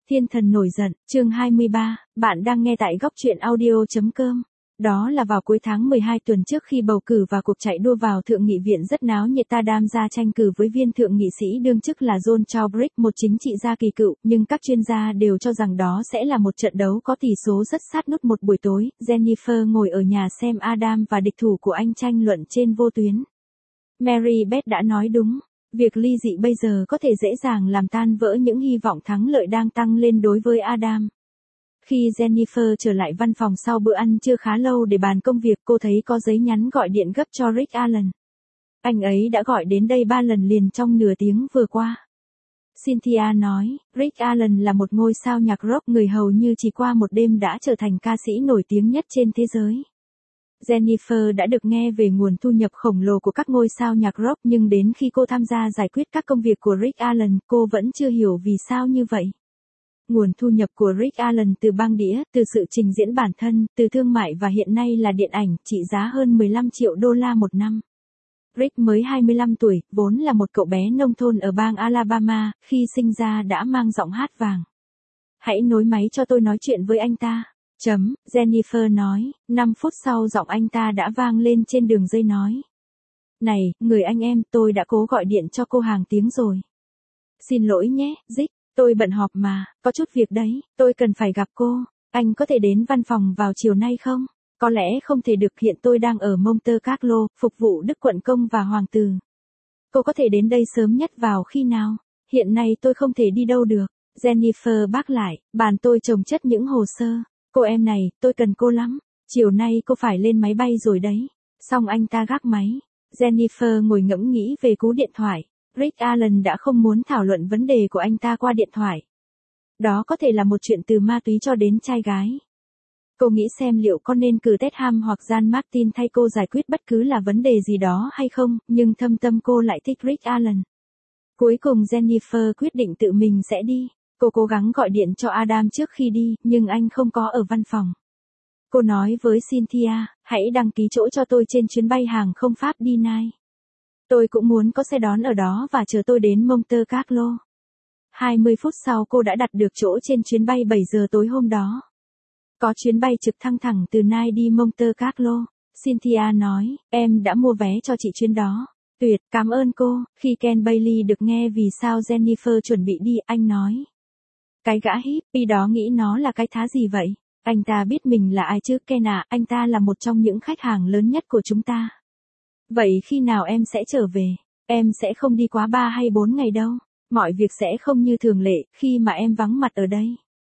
Thiên thần nổi giận, chương 23, bạn đang nghe tại góc truyện audio.com. Đó là vào cuối tháng 12 tuần trước khi bầu cử và cuộc chạy đua vào thượng nghị viện rất náo nhiệt, Adam ra tranh cử với viên thượng nghị sĩ đương chức là John Chaubrick, một chính trị gia kỳ cựu, nhưng các chuyên gia đều cho rằng đó sẽ là một trận đấu có tỷ số rất sát nút. Một buổi tối, Jennifer ngồi ở nhà xem Adam và địch thủ của anh tranh luận trên vô tuyến. Mary Beth đã nói đúng. Việc ly dị bây giờ có thể dễ dàng làm tan vỡ những hy vọng thắng lợi đang tăng lên đối với Adam. Khi Jennifer trở lại văn phòng sau bữa ăn trưa khá lâu để bàn công việc, cô thấy có giấy nhắn gọi điện gấp cho Rick Allen. Anh ấy đã gọi đến đây 3 lần liền trong nửa tiếng vừa qua. Cynthia nói, Rick Allen là một ngôi sao nhạc rock, người hầu như chỉ qua một đêm đã trở thành ca sĩ nổi tiếng nhất trên thế giới. Jennifer đã được nghe về nguồn thu nhập khổng lồ của các ngôi sao nhạc rock, nhưng đến khi cô tham gia giải quyết các công việc của Rick Allen, cô vẫn chưa hiểu vì sao như vậy. Nguồn thu nhập của Rick Allen từ băng đĩa, từ sự trình diễn bản thân, từ thương mại và hiện nay là điện ảnh, trị giá hơn 15 triệu đô la một năm. Rick mới 25 tuổi, vốn là một cậu bé nông thôn ở bang Alabama, khi sinh ra đã mang giọng hát vàng. Hãy nối máy cho tôi nói chuyện với anh ta. Jennifer nói, 5 phút sau giọng anh ta đã vang lên trên đường dây nói. Này, người anh em, tôi đã cố gọi điện cho cô hàng tiếng rồi. Xin lỗi nhé, Rick, tôi bận họp mà, có chút việc đấy, tôi cần phải gặp cô. Anh có thể đến văn phòng vào chiều nay không? Có lẽ không thể được, hiện tôi đang ở Monte Carlo, phục vụ Đức Quận Công và Hoàng tử. Cô có thể đến đây sớm nhất vào khi nào? Hiện nay tôi không thể đi đâu được. Jennifer bác lại, bàn tôi chồng chất những hồ sơ. Cô em này, tôi cần cô lắm. Chiều nay cô phải lên máy bay rồi đấy. Xong anh ta gác máy. Jennifer ngồi ngẫm nghĩ về cú điện thoại. Rick Allen đã không muốn thảo luận vấn đề của anh ta qua điện thoại. Đó có thể là một chuyện từ ma túy cho đến trai gái. Cô nghĩ xem liệu có nên cử Tetham hoặc Jan Martin thay cô giải quyết bất cứ là vấn đề gì đó hay không, nhưng thâm tâm cô lại thích Rick Allen. Cuối cùng Jennifer quyết định tự mình sẽ đi. Cô cố gắng gọi điện cho Adam trước khi đi, nhưng anh không có ở văn phòng. Cô nói với Cynthia, hãy đăng ký chỗ cho tôi trên chuyến bay hàng không Pháp đi Nai. Tôi cũng muốn có xe đón ở đó và chờ tôi đến Monte Carlo. 20 phút sau cô đã đặt được chỗ trên chuyến bay 7 giờ tối hôm đó. Có chuyến bay trực thăng thẳng từ Nai đi Monte Carlo. Cynthia nói, em đã mua vé cho chị chuyến đó. Tuyệt, cảm ơn cô. Khi Ken Bailey được nghe vì sao Jennifer chuẩn bị đi, anh nói. Cái gã hippie đó nghĩ nó là cái thá gì vậy? Anh ta biết mình là ai chứ Ken à, anh ta là một trong những khách hàng lớn nhất của chúng ta. Vậy khi nào em sẽ trở về? Em sẽ không đi quá 3 hay 4 ngày đâu. Mọi việc sẽ không như thường lệ khi mà em vắng mặt ở đây.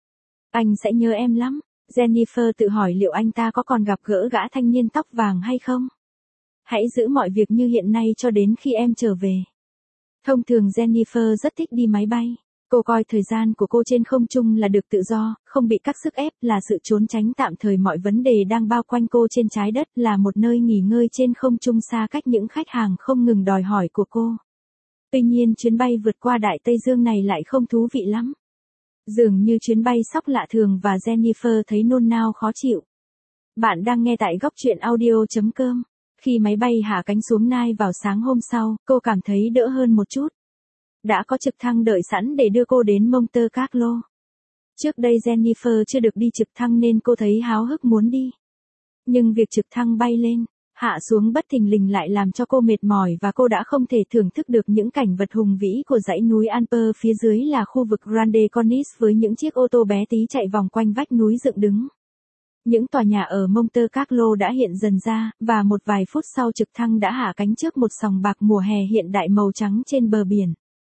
Anh sẽ nhớ em lắm. Jennifer tự hỏi liệu anh ta có còn gặp gỡ gã thanh niên tóc vàng hay không? Hãy giữ mọi việc như hiện nay cho đến khi em trở về. Thông thường Jennifer rất thích đi máy bay. Cô coi thời gian của cô trên không trung là được tự do, không bị các sức ép, là sự trốn tránh tạm thời mọi vấn đề đang bao quanh cô trên trái đất, là một nơi nghỉ ngơi trên không trung xa cách những khách hàng không ngừng đòi hỏi của cô. Tuy nhiên chuyến bay vượt qua Đại Tây Dương này lại không thú vị lắm. Dường như chuyến bay sóc lạ thường và Jennifer thấy nôn nao khó chịu. Bạn đang nghe tại góc truyện audio.com. Khi máy bay hạ cánh xuống Nai vào sáng hôm sau, cô cảm thấy đỡ hơn một chút. Đã có trực thăng đợi sẵn để đưa cô đến Monte Carlo. Trước đây Jennifer chưa được đi trực thăng nên cô thấy háo hức muốn đi. Nhưng việc trực thăng bay lên, hạ xuống bất thình lình lại làm cho cô mệt mỏi và cô đã không thể thưởng thức được những cảnh vật hùng vĩ của dãy núi Alper, phía dưới là khu vực Grande Corniche với những chiếc ô tô bé tí chạy vòng quanh vách núi dựng đứng. Những tòa nhà ở Monte Carlo đã hiện dần ra, và một vài phút sau trực thăng đã hạ cánh trước một sòng bạc mùa hè hiện đại màu trắng trên bờ biển.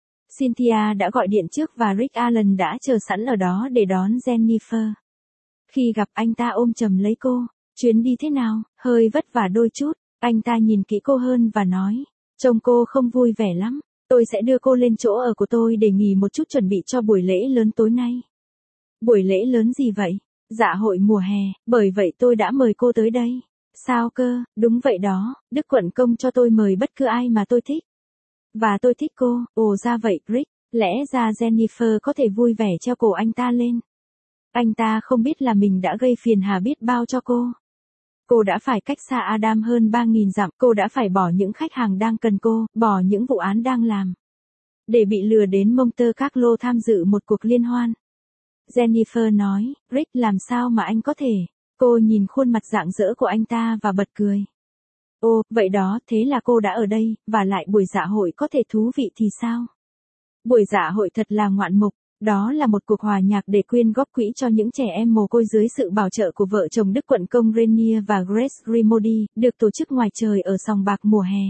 Cynthia đã gọi điện trước và Rick Allen đã chờ sẵn ở đó để đón Jennifer. Khi gặp anh ta ôm chầm lấy cô, chuyến đi thế nào, hơi vất vả đôi chút, anh ta nhìn kỹ cô hơn và nói, trông cô không vui vẻ lắm, tôi sẽ đưa cô lên chỗ ở của tôi để nghỉ một chút chuẩn bị cho buổi lễ lớn tối nay. Buổi lễ lớn gì vậy? Dạ hội mùa hè, bởi vậy tôi đã mời cô tới đây. Sao cơ, đúng vậy đó, Đức Quận Công cho tôi mời bất cứ ai mà tôi thích. Và tôi thích cô, ồ ra vậy, Rick, lẽ ra Jennifer có thể vui vẻ treo cổ anh ta lên. Anh ta không biết là mình đã gây phiền hà biết bao cho cô. Cô đã phải cách xa Adam hơn 3.000 dặm, cô đã phải bỏ những khách hàng đang cần cô, bỏ những vụ án đang làm. Để bị lừa đến Monte Carlo tham dự một cuộc liên hoan. Jennifer nói, Rick làm sao mà anh có thể? Cô nhìn khuôn mặt rạng rỡ của anh ta và bật cười. Ồ, vậy đó, thế là cô đã ở đây, và lại buổi dạ hội có thể thú vị thì sao? Buổi dạ hội thật là ngoạn mục, đó là một cuộc hòa nhạc để quyên góp quỹ cho những trẻ em mồ côi dưới sự bảo trợ của vợ chồng Đức Quận Công Rainier và Grace Rimody, được tổ chức ngoài trời ở sòng bạc mùa hè.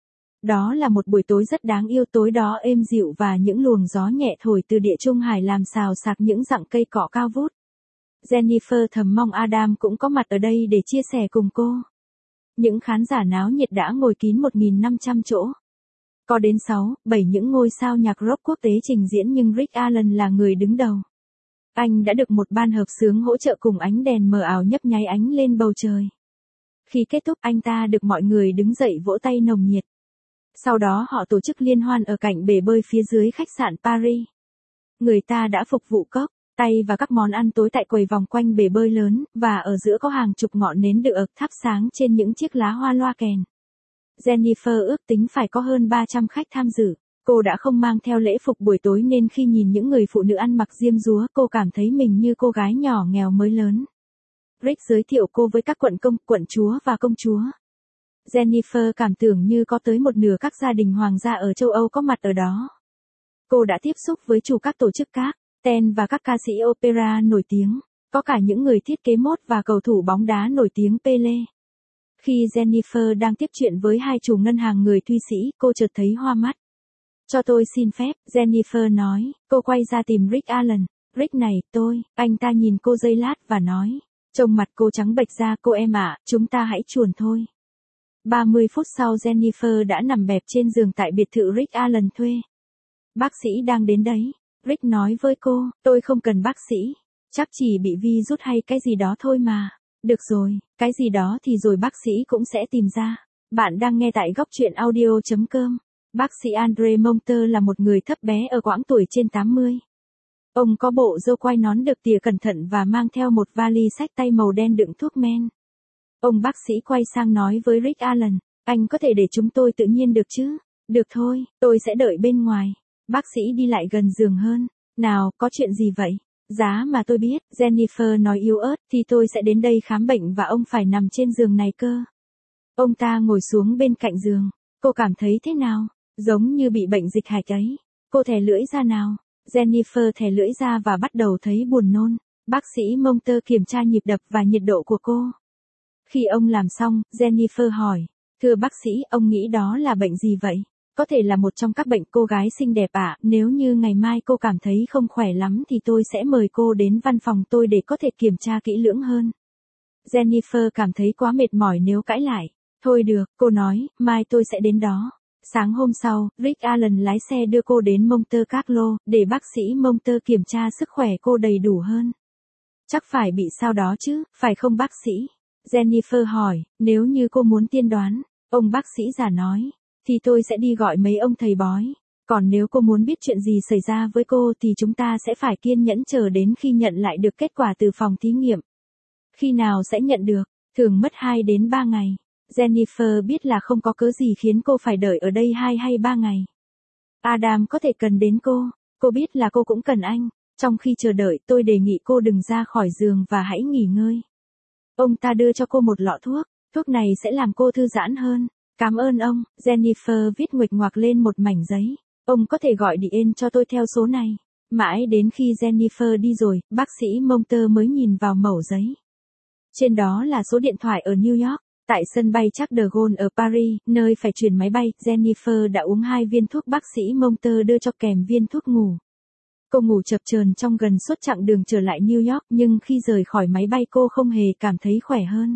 Đó là một buổi tối rất đáng yêu, tối đó êm dịu và những luồng gió nhẹ thổi từ địa trung hải làm xào xạc những rặng cây cỏ cao vút. Jennifer thầm mong Adam cũng có mặt ở đây để chia sẻ cùng cô. Những khán giả náo nhiệt đã ngồi kín 1.500 chỗ. Có đến 6-7 những ngôi sao nhạc rock quốc tế trình diễn nhưng Rick Allen là người đứng đầu. Anh đã được một ban hợp xướng hỗ trợ cùng ánh đèn mờ ảo nhấp nháy ánh lên bầu trời. Khi kết thúc anh ta được mọi người đứng dậy vỗ tay nồng nhiệt. Sau đó họ tổ chức liên hoan ở cạnh bể bơi phía dưới khách sạn Paris. Người ta đã phục vụ cốc, tay và các món ăn tối tại quầy vòng quanh bể bơi lớn, và ở giữa có hàng chục ngọn nến được thắp sáng trên những chiếc lá hoa loa kèn. Jennifer ước tính phải có hơn 300 khách tham dự. Cô đã không mang theo lễ phục buổi tối nên khi nhìn những người phụ nữ ăn mặc diêm dúa, cô cảm thấy mình như cô gái nhỏ nghèo mới lớn. Rick giới thiệu cô với các quận công, quận chúa và công chúa. Jennifer cảm tưởng như có tới một nửa các gia đình hoàng gia ở châu Âu có mặt ở đó. Cô đã tiếp xúc với chủ các tổ chức các ten và các ca sĩ opera nổi tiếng, có cả những người thiết kế mốt và cầu thủ bóng đá nổi tiếng Pele. Khi Jennifer đang tiếp chuyện với hai chủ ngân hàng người Thụy Sĩ, cô chợt thấy hoa mắt. Cho tôi xin phép, Jennifer nói, cô quay ra tìm Rick Allen. Rick này, anh ta nhìn cô giây lát và nói. Trông mặt cô trắng bệch ra, cô em ạ, chúng ta hãy chuồn thôi. 30 phút sau Jennifer đã nằm bẹp trên giường tại biệt thự Rick Allen thuê. Bác sĩ đang đến đấy. Rick nói với cô, tôi không cần bác sĩ. Chắc chỉ bị virus hay cái gì đó thôi mà. Được rồi, cái gì đó thì rồi bác sĩ cũng sẽ tìm ra. Bạn đang nghe tại góc truyện audio.com. Bác sĩ Andre Monter là một người thấp bé ở quãng tuổi trên 80. Ông có bộ râu quai nón được tỉa cẩn thận và mang theo một vali xách tay màu đen đựng thuốc men. Ông bác sĩ quay sang nói với Rick Allen, anh có thể để chúng tôi tự nhiên được chứ? Được thôi, tôi sẽ đợi bên ngoài. Bác sĩ đi lại gần giường hơn. Nào, có chuyện gì vậy? Giá mà tôi biết, Jennifer nói yếu ớt, thì tôi sẽ đến đây khám bệnh và ông phải nằm trên giường này cơ. Ông ta ngồi xuống bên cạnh giường. Cô cảm thấy thế nào? Giống như bị bệnh dịch hạch ấy. Cô thè lưỡi ra nào. Jennifer thè lưỡi ra và bắt đầu thấy buồn nôn. Bác sĩ Monter kiểm tra nhịp đập và nhiệt độ của cô. Khi ông làm xong, Jennifer hỏi. Thưa bác sĩ, ông nghĩ đó là bệnh gì vậy? Có thể là một trong các bệnh cô gái xinh đẹp ạ. Nếu như ngày mai cô cảm thấy không khỏe lắm thì tôi sẽ mời cô đến văn phòng tôi để có thể kiểm tra kỹ lưỡng hơn. Jennifer cảm thấy quá mệt mỏi nếu cãi lại. Thôi được, cô nói, mai tôi sẽ đến đó. Sáng hôm sau, Rick Allen lái xe đưa cô đến Monte Carlo, để bác sĩ Monter kiểm tra sức khỏe cô đầy đủ hơn. Chắc phải bị sao đó chứ, phải không bác sĩ? Jennifer hỏi, nếu như cô muốn tiên đoán, ông bác sĩ già nói, thì tôi sẽ đi gọi mấy ông thầy bói. Còn nếu cô muốn biết chuyện gì xảy ra với cô thì chúng ta sẽ phải kiên nhẫn chờ đến khi nhận lại được kết quả từ phòng thí nghiệm. Khi nào sẽ nhận được? Thường mất 2 đến 3 ngày. Jennifer biết là không có cớ gì khiến cô phải đợi ở đây 2 hay 3 ngày. Adam có thể cần đến cô biết là cô cũng cần anh. Trong khi chờ đợi tôi đề nghị cô đừng ra khỏi giường và hãy nghỉ ngơi. Ông ta đưa cho cô một lọ thuốc này sẽ làm cô thư giãn hơn. Cảm ơn ông, Jennifer viết nguệch ngoạc lên một mảnh giấy. Ông có thể gọi điện cho tôi theo số này. Mãi đến khi Jennifer đi rồi, bác sĩ Monter mới nhìn vào mẩu giấy. Trên đó là số điện thoại ở New York. Tại sân bay Charles de Gaulle ở Paris, nơi phải chuyển máy bay, Jennifer đã uống 2 viên thuốc bác sĩ Monter đưa cho kèm viên thuốc ngủ. Cô ngủ chập chờn trong gần suốt chặng đường trở lại New York, nhưng khi rời khỏi máy bay cô không hề cảm thấy khỏe hơn.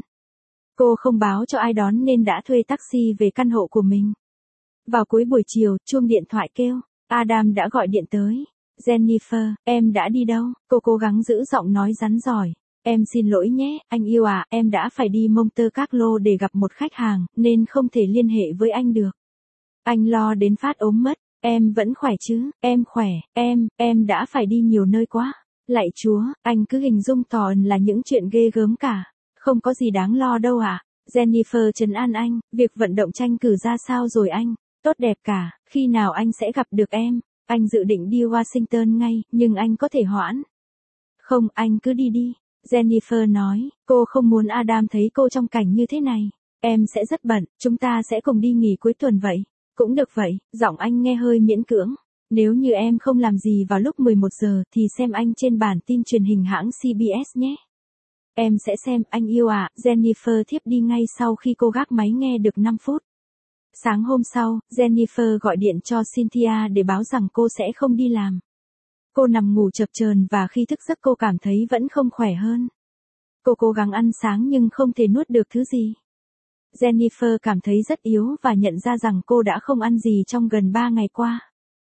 Cô không báo cho ai đón nên đã thuê taxi về căn hộ của mình. Vào cuối buổi chiều, chuông điện thoại kêu. Adam đã gọi điện tới. Jennifer, em đã đi đâu? Cô cố gắng giữ giọng nói rắn rỏi. Em xin lỗi nhé, anh yêu à, em đã phải đi Monte Carlo để gặp một khách hàng, nên không thể liên hệ với anh được. Anh lo đến phát ốm mất. Em vẫn khỏe chứ? Em khỏe, em đã phải đi nhiều nơi quá. Lạy Chúa, anh cứ hình dung toàn là những chuyện ghê gớm cả. Không có gì đáng lo đâu ạ. Jennifer trấn an anh, việc vận động tranh cử ra sao rồi anh? Tốt đẹp cả, khi nào anh sẽ gặp được em? Anh dự định đi Washington ngay, nhưng anh có thể hoãn. Không, anh cứ đi đi. Jennifer nói, cô không muốn Adam thấy cô trong cảnh như thế này. Em sẽ rất bận, chúng ta sẽ cùng đi nghỉ cuối tuần vậy. Cũng được vậy, giọng anh nghe hơi miễn cưỡng. Nếu như em không làm gì vào lúc 11 giờ thì xem anh trên bản tin truyền hình hãng CBS nhé. Em sẽ xem, anh yêu ạ. Jennifer thiếp đi ngay sau khi cô gác máy nghe được 5 phút. Sáng hôm sau, Jennifer gọi điện cho Cynthia để báo rằng cô sẽ không đi làm. Cô nằm ngủ chập chờn và khi thức giấc cô cảm thấy vẫn không khỏe hơn. Cô cố gắng ăn sáng nhưng không thể nuốt được thứ gì. Jennifer cảm thấy rất yếu và nhận ra rằng cô đã không ăn gì trong gần 3 ngày qua.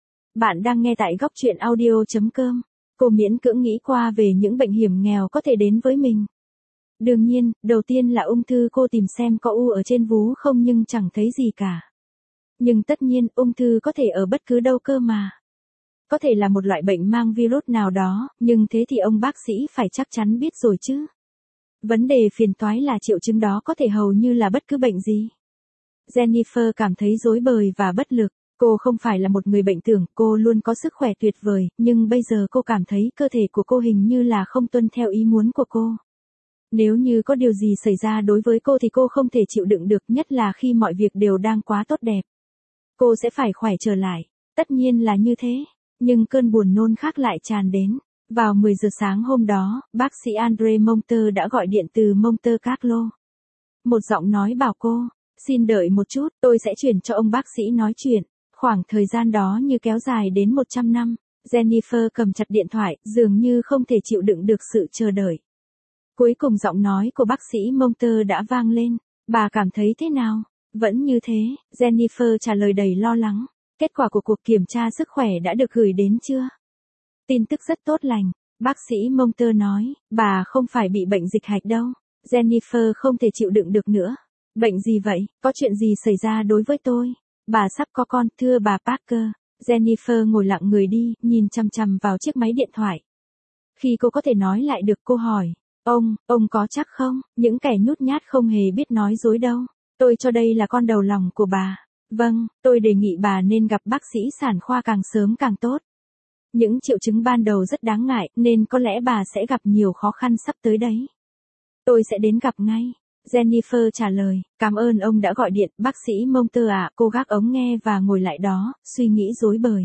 Bạn đang nghe tại góc truyện audio.com. Cô miễn cưỡng nghĩ qua về những bệnh hiểm nghèo có thể đến với mình. Đương nhiên, đầu tiên là ung thư. Cô tìm xem có u ở trên vú không nhưng chẳng thấy gì cả. Nhưng tất nhiên, ung thư có thể ở bất cứ đâu cơ mà. Có thể là một loại bệnh mang virus nào đó, nhưng thế thì ông bác sĩ phải chắc chắn biết rồi chứ. Vấn đề phiền toái là triệu chứng đó có thể hầu như là bất cứ bệnh gì. Jennifer cảm thấy rối bời và bất lực. Cô không phải là một người bệnh tưởng, cô luôn có sức khỏe tuyệt vời, nhưng bây giờ cô cảm thấy cơ thể của cô hình như là không tuân theo ý muốn của cô. Nếu như có điều gì xảy ra đối với cô thì cô không thể chịu đựng được, nhất là khi mọi việc đều đang quá tốt đẹp. Cô sẽ phải khỏe trở lại. Tất nhiên là như thế. Nhưng cơn buồn nôn khác lại tràn đến. Vào 10 giờ sáng hôm đó, bác sĩ Andre Monter đã gọi điện từ Monte Carlo. Một giọng nói bảo cô, xin đợi một chút, tôi sẽ chuyển cho ông bác sĩ nói chuyện. Khoảng thời gian đó như kéo dài đến 100 năm. Jennifer cầm chặt điện thoại, dường như không thể chịu đựng được sự chờ đợi. Cuối cùng giọng nói của bác sĩ Monter đã vang lên. Bà cảm thấy thế nào? Vẫn như thế, Jennifer trả lời đầy lo lắng. Kết quả của cuộc kiểm tra sức khỏe đã được gửi đến chưa? Tin tức rất tốt lành. Bác sĩ Monter nói, bà không phải bị bệnh dịch hạch đâu. Jennifer không thể chịu đựng được nữa. Bệnh gì vậy? Có chuyện gì xảy ra đối với tôi? Bà sắp có con, thưa bà Parker. Jennifer ngồi lặng người đi, nhìn chằm chằm vào chiếc máy điện thoại. Khi cô có thể nói lại được, cô hỏi, ông có chắc không? Những kẻ nhút nhát không hề biết nói dối đâu. Tôi cho đây là con đầu lòng của bà. Vâng, tôi đề nghị bà nên gặp bác sĩ sản khoa càng sớm càng tốt. Những triệu chứng ban đầu rất đáng ngại, nên có lẽ bà sẽ gặp nhiều khó khăn sắp tới đấy. Tôi sẽ đến gặp ngay. Jennifer trả lời, cảm ơn ông đã gọi điện, bác sĩ Monter ạ. Cô gác ống nghe và ngồi lại đó, suy nghĩ rối bời.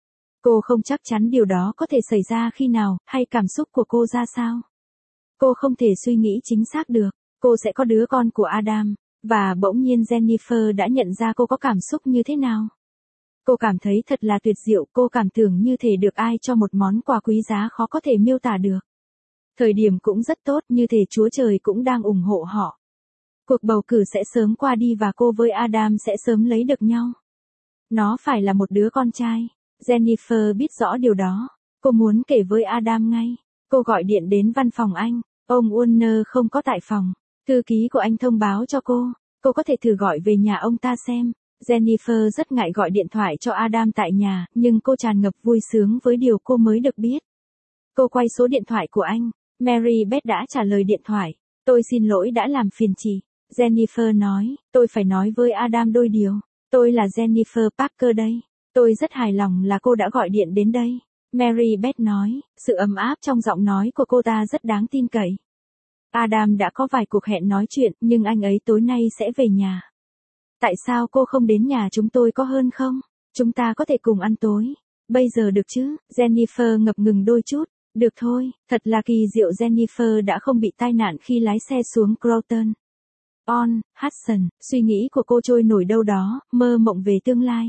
Cô không chắc chắn điều đó có thể xảy ra khi nào, hay cảm xúc của cô ra sao. Cô không thể suy nghĩ chính xác được, cô sẽ có đứa con của Adam, và bỗng nhiên Jennifer đã nhận ra cô có cảm xúc như thế nào. Cô cảm thấy thật là tuyệt diệu, cô cảm tưởng như thể được ai cho một món quà quý giá khó có thể miêu tả được. Thời điểm cũng rất tốt, như thể Chúa Trời cũng đang ủng hộ họ. Cuộc bầu cử sẽ sớm qua đi và cô với Adam sẽ sớm lấy được nhau. Nó phải là một đứa con trai. Jennifer biết rõ điều đó. Cô muốn kể với Adam ngay. Cô gọi điện đến văn phòng anh. Ông Warner không có tại phòng. Thư ký của anh thông báo cho cô. Cô có thể thử gọi về nhà ông ta xem. Jennifer rất ngại gọi điện thoại cho Adam tại nhà, nhưng cô tràn ngập vui sướng với điều cô mới được biết. Cô quay số điện thoại của anh. Mary Beth đã trả lời điện thoại. Tôi xin lỗi đã làm phiền chị. Jennifer nói, tôi phải nói với Adam đôi điều. Tôi là Jennifer Parker đây. Tôi rất hài lòng là cô đã gọi điện đến đây. Mary Beth nói, sự ấm áp trong giọng nói của cô ta rất đáng tin cậy. Adam đã có vài cuộc hẹn nói chuyện, nhưng anh ấy tối nay sẽ về nhà. Tại sao cô không đến nhà chúng tôi có hơn không? Chúng ta có thể cùng ăn tối. Bây giờ được chứ? Jennifer ngập ngừng đôi chút. Được thôi, thật là kỳ diệu. Jennifer đã không bị tai nạn khi lái xe xuống Croton on Hudson. Suy nghĩ của cô trôi nổi đâu đó, mơ mộng về tương lai.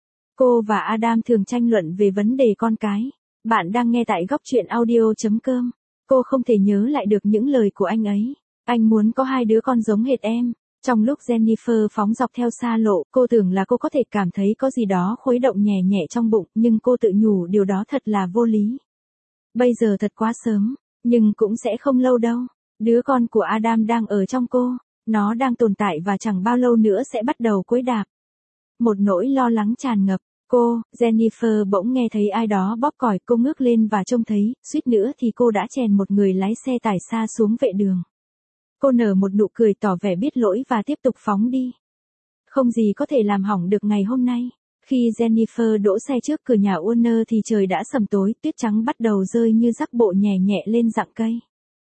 Cô và Adam thường tranh luận về vấn đề con cái. Bạn đang nghe tại góc truyện audio.com. Cô không thể nhớ lại được những lời của anh ấy. Anh muốn có 2 đứa con giống hệt em. Trong lúc Jennifer phóng dọc theo xa lộ, cô tưởng là cô có thể cảm thấy có gì đó khuấy động nhẹ nhẹ trong bụng, nhưng cô tự nhủ điều đó thật là vô lý. Bây giờ thật quá sớm, nhưng cũng sẽ không lâu đâu. Đứa con của Adam đang ở trong cô. Nó đang tồn tại và chẳng bao lâu nữa sẽ bắt đầu cối đạp. Một nỗi lo lắng tràn ngập. Jennifer bỗng nghe thấy ai đó bóp còi, cô ngước lên và trông thấy, suýt nữa thì cô đã chèn một người lái xe tải xa xuống vệ đường. Cô nở một nụ cười tỏ vẻ biết lỗi và tiếp tục phóng đi. Không gì có thể làm hỏng được ngày hôm nay. Khi Jennifer đỗ xe trước cửa nhà Warner thì trời đã sầm tối, tuyết trắng bắt đầu rơi như rắc bộ nhẹ nhẹ lên rặng cây.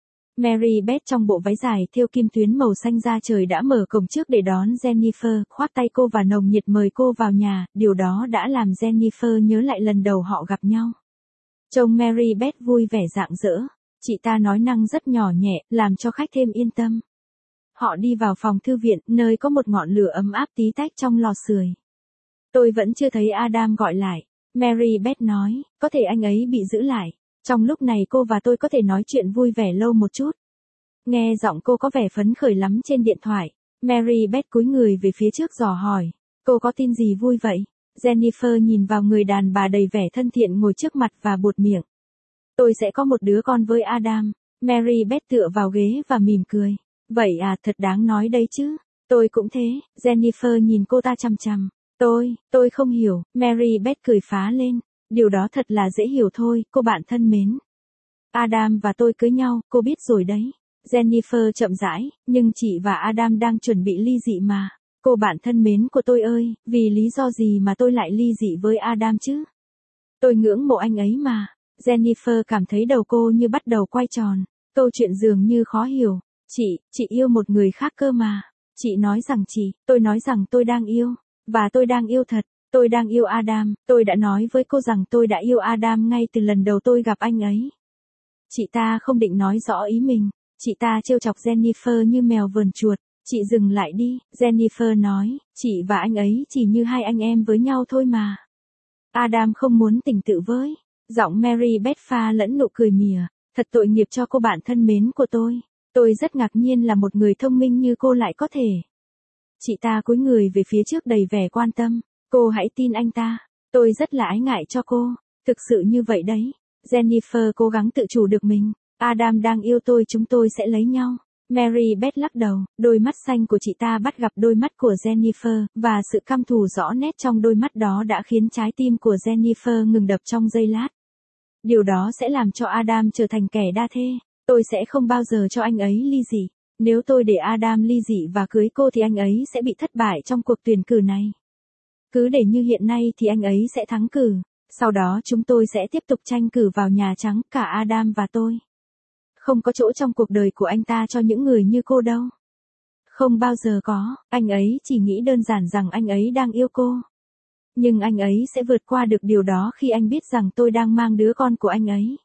Mary Beth trong bộ váy dài thêu kim tuyến màu xanh da trời đã mở cổng trước để đón Jennifer, khoác tay cô và nồng nhiệt mời cô vào nhà, điều đó đã làm Jennifer nhớ lại lần đầu họ gặp nhau. Trông Mary Beth vui vẻ rạng rỡ, chị ta nói năng rất nhỏ nhẹ, làm cho khách thêm yên tâm. Họ đi vào phòng thư viện, nơi có một ngọn lửa ấm áp tí tách trong lò sưởi. Tôi vẫn chưa thấy Adam gọi lại. Mary Beth nói, có thể anh ấy bị giữ lại. Trong lúc này cô và tôi có thể nói chuyện vui vẻ lâu một chút. Nghe giọng cô có vẻ phấn khởi lắm trên điện thoại. Mary Beth cúi người về phía trước dò hỏi. Cô có tin gì vui vậy? Jennifer nhìn vào người đàn bà đầy vẻ thân thiện ngồi trước mặt và buột miệng. Tôi sẽ có một đứa con với Adam. Mary Beth tựa vào ghế và mỉm cười. Vậy à, thật đáng nói đấy chứ. Tôi cũng thế. Jennifer nhìn cô ta chằm chằm. Tôi không hiểu. Mary Beth cười phá lên. Điều đó thật là dễ hiểu thôi, cô bạn thân mến. Adam và tôi cưới nhau, cô biết rồi đấy. Jennifer chậm rãi, nhưng chị và Adam đang chuẩn bị ly dị mà. Cô bạn thân mến của tôi ơi, vì lý do gì mà tôi lại ly dị với Adam chứ? Tôi ngưỡng mộ anh ấy mà. Jennifer cảm thấy đầu cô như bắt đầu quay tròn. Câu chuyện dường như khó hiểu. Chị yêu một người khác cơ mà. Chị nói rằng tôi nói rằng tôi đang yêu. Và tôi đang yêu thật. Tôi đang yêu Adam, tôi đã nói với cô rằng tôi đã yêu Adam ngay từ lần đầu tôi gặp anh ấy. Chị ta không định nói rõ ý mình, chị ta trêu chọc Jennifer như mèo vờn chuột. Chị dừng lại đi, Jennifer nói, chị và anh ấy chỉ như hai anh em với nhau thôi mà. Adam không muốn tình tự với. Giọng Mary Beth pha lẫn nụ cười mỉa, thật tội nghiệp cho cô bạn thân mến của tôi. Tôi rất ngạc nhiên là một người thông minh như cô lại có thể. Chị ta cúi người về phía trước đầy vẻ quan tâm. Cô hãy tin anh ta. Tôi rất là ái ngại cho cô. Thực sự như vậy đấy. Jennifer cố gắng tự chủ được mình. Adam đang yêu tôi, chúng tôi sẽ lấy nhau. Mary Beth lắc đầu, đôi mắt xanh của chị ta bắt gặp đôi mắt của Jennifer, và sự căm thù rõ nét trong đôi mắt đó đã khiến trái tim của Jennifer ngừng đập trong giây lát. Điều đó sẽ làm cho Adam trở thành kẻ đa thê. Tôi sẽ không bao giờ cho anh ấy ly dị. Nếu tôi để Adam ly dị và cưới cô thì anh ấy sẽ bị thất bại trong cuộc tuyển cử này. Cứ để như hiện nay thì anh ấy sẽ thắng cử. Sau đó chúng tôi sẽ tiếp tục tranh cử vào Nhà Trắng, cả Adam và tôi. Không có chỗ trong cuộc đời của anh ta cho những người như cô đâu. Không bao giờ có, anh ấy chỉ nghĩ đơn giản rằng anh ấy đang yêu cô. Nhưng anh ấy sẽ vượt qua được điều đó khi anh biết rằng tôi đang mang đứa con của anh ấy.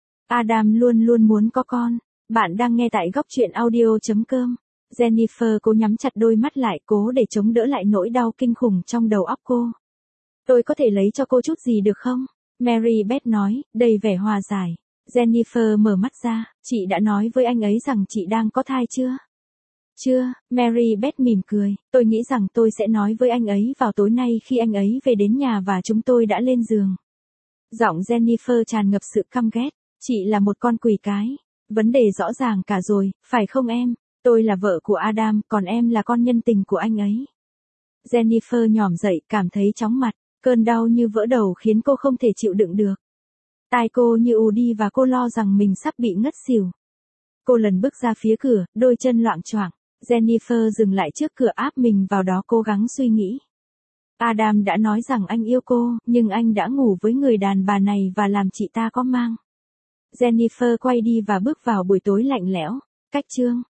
Adam luôn luôn muốn có con. Bạn đang nghe tại góc truyện audio.com. Jennifer cố nhắm chặt đôi mắt lại, cố để chống đỡ lại nỗi đau kinh khủng trong đầu óc cô. Tôi có thể lấy cho cô chút gì được không? Mary Beth nói, đầy vẻ hòa giải. Jennifer mở mắt ra, chị đã nói với anh ấy rằng chị đang có thai chưa? Chưa, Mary Beth mỉm cười, tôi nghĩ rằng tôi sẽ nói với anh ấy vào tối nay khi anh ấy về đến nhà và chúng tôi đã lên giường. Giọng Jennifer tràn ngập sự căm ghét, chị là một con quỷ cái. Vấn đề rõ ràng cả rồi, phải không em? Tôi là vợ của Adam, còn em là con nhân tình của anh ấy. Jennifer nhỏm dậy, cảm thấy chóng mặt, cơn đau như vỡ đầu khiến cô không thể chịu đựng được. Tai cô như ù đi và cô lo rằng mình sắp bị ngất xỉu. Cô lần bước ra phía cửa, đôi chân loạng choạng. Jennifer dừng lại trước cửa, áp mình vào đó, cố gắng suy nghĩ. Adam đã nói rằng anh yêu cô, nhưng anh đã ngủ với người đàn bà này và làm chị ta có mang. Jennifer quay đi và bước vào buổi tối lạnh lẽo. Cách chương